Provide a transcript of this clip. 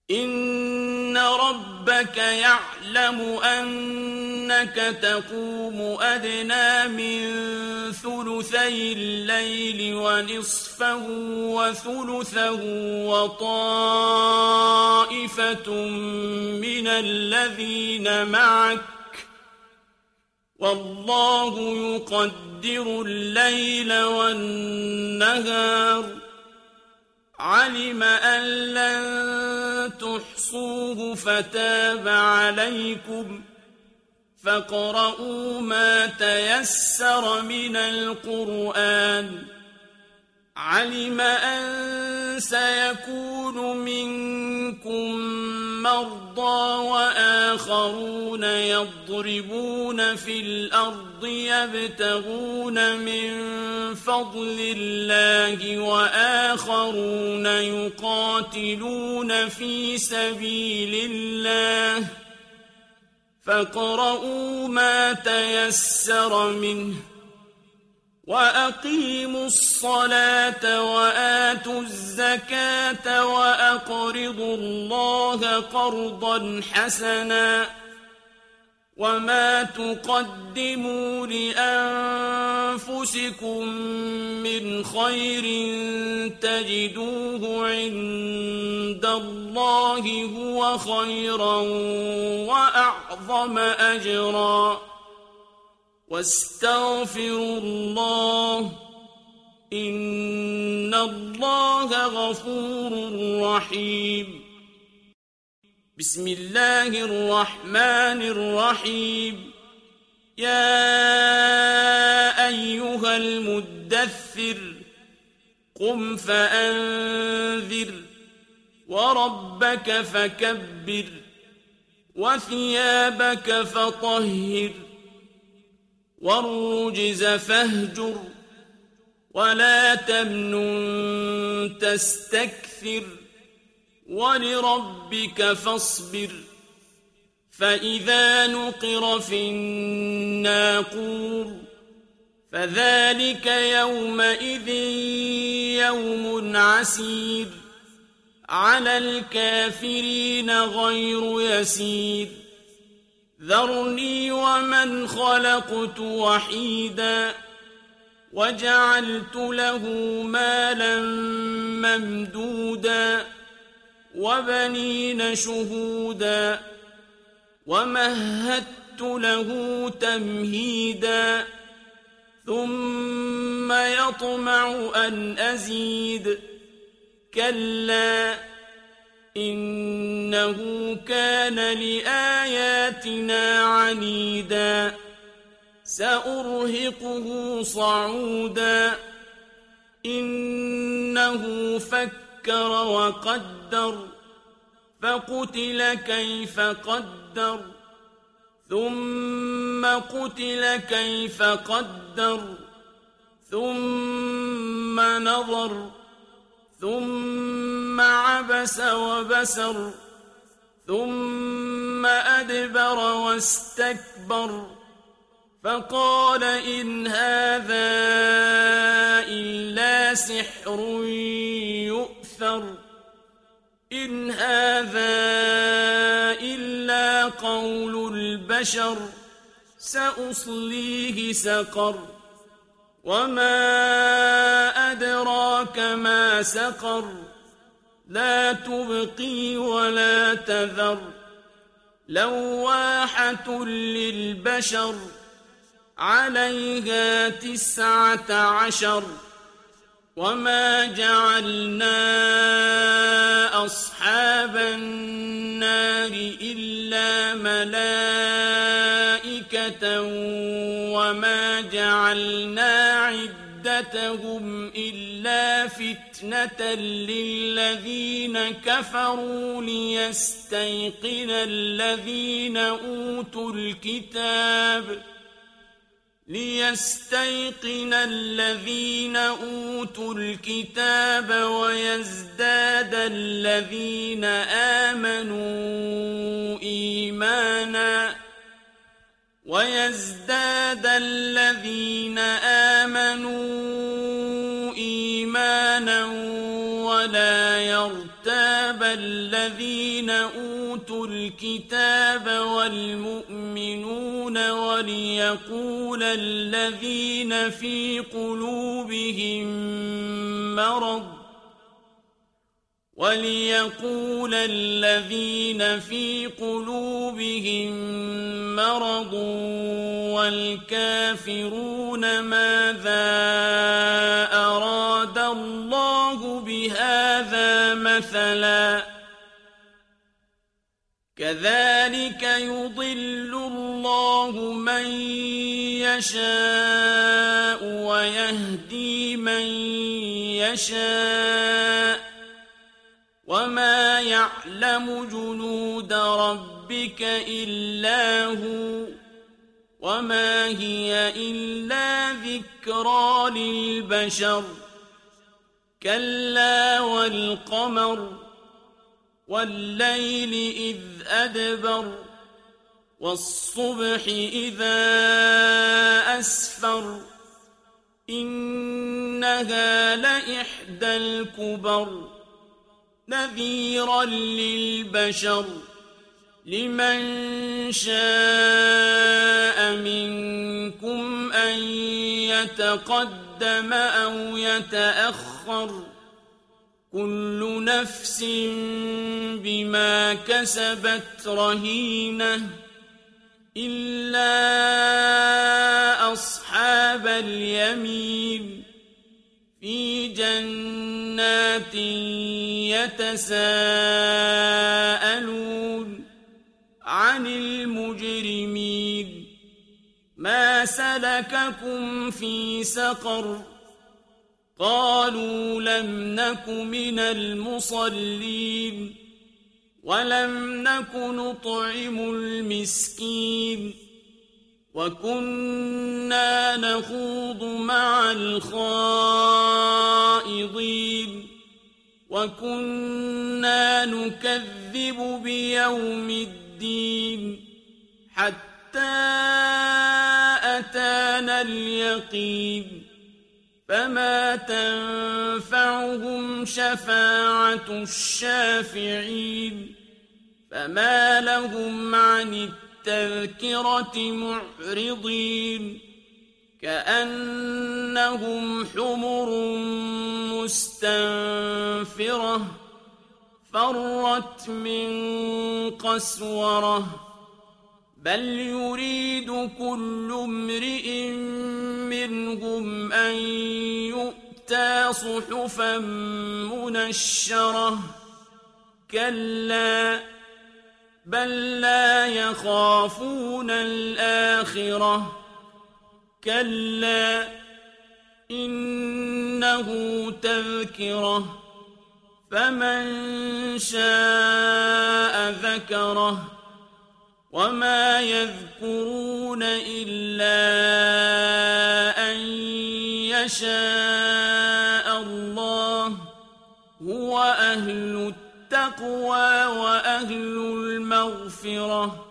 إن ربك يعلم أنك تقوم أدنى من ثلثي الليل ونصفه وثلثه وطائفة من الذين معك والله يقدر الليل والنهار علم أن لن تحصوه فتاب عليكم فاقرؤوا ما تيسر من القرآن علم أن سيكون منكم مرضى وآخرون يضربون في الأرض يبتغون من فضل الله وآخرون يقاتلون في سبيل الله فاقرؤوا ما تيسر منه وأقيموا الصلاة وآتوا الزكاة وأقرضوا الله قرضا حسنا وما تقدموا لأنفسكم من خير تجدوه عند الله هو خيرا وأعظم أجرا واستغفروا الله إن الله غفور رحيم بسم الله الرحمن الرحيم يا أيها المدثر قم فأنذر وربك فكبر وثيابك فطهر والرجز فاهجر ولا تمنن تستكثر ولربك فاصبر فإذا نقر في الناقور فذلك يومئذ يوم عسير على الكافرين غير يسير ذرني ومن خلقت وحيدا وجعلت له مالا ممدودا وبنين شهودا ومهدت له تمهيدا ثم يطمع أن أزيد كلا إنه كان لآياتنا عنيدا سأرهقه صعودا إنه فكر وقدر فقتل كيف قدر ثم قتل كيف قدر ثم نظر ثم عبس وبسر ثم أدبر واستكبر فقال إن هذا إلا سحر يؤثر إن هذا إلا قول البشر سأصليه سقر وما أدراك ما سقر لا تبقي ولا تذر لواحة للبشر عليها 19 وما جعلنا أصحاب النار إلا ملائكة وما جعلنا عدتهم إلا فتنة للذين كفروا ليستيقن الذين أوتوا الكتاب ويزداد الذين آمنوا إيمانا ولا يرتاب الذين الذين أوتوا الكتاب والمؤمنون وليقول الذين في قلوبهم مرض والكافرون ماذا أراد الله بهذا مثلا كذلك يضل الله من يشاء ويهدي من يشاء وما يعلم جنود ربك إلا هو وما هي إلا ذكرى للبشر كلا والقمر والليل إذ أدبر والصبح إذا أسفر إنها لإحدى الكبر نذيرا للبشر لمن شاء منكم أن يتقدم أو يتأخر كل نفس بما كسبت رهينة إلا أصحاب اليمين في جنات يتساءلون عن المجرمين ما سلككم في سقر قالوا لم نك من المصلين ولم نك نطعم المسكين وكنا نخوض مع الخائضين وكنا نكذب بيوم الدين حتى أتانا اليقين فما تنفعهم شفاعة الشافعين فما لهم عن التذكرة معرضين كأنهم حمر مستنفرة فرت من قسورة بل يريد كل امرئ منهم أن يؤتى صحفا منشرة كلا بل لا يخافون الآخرة كلا إنه تذكرة فمن شاء ذكره وما يذكرون إلا أن يشاء الله هو أهل التقوى وأهل المغفرة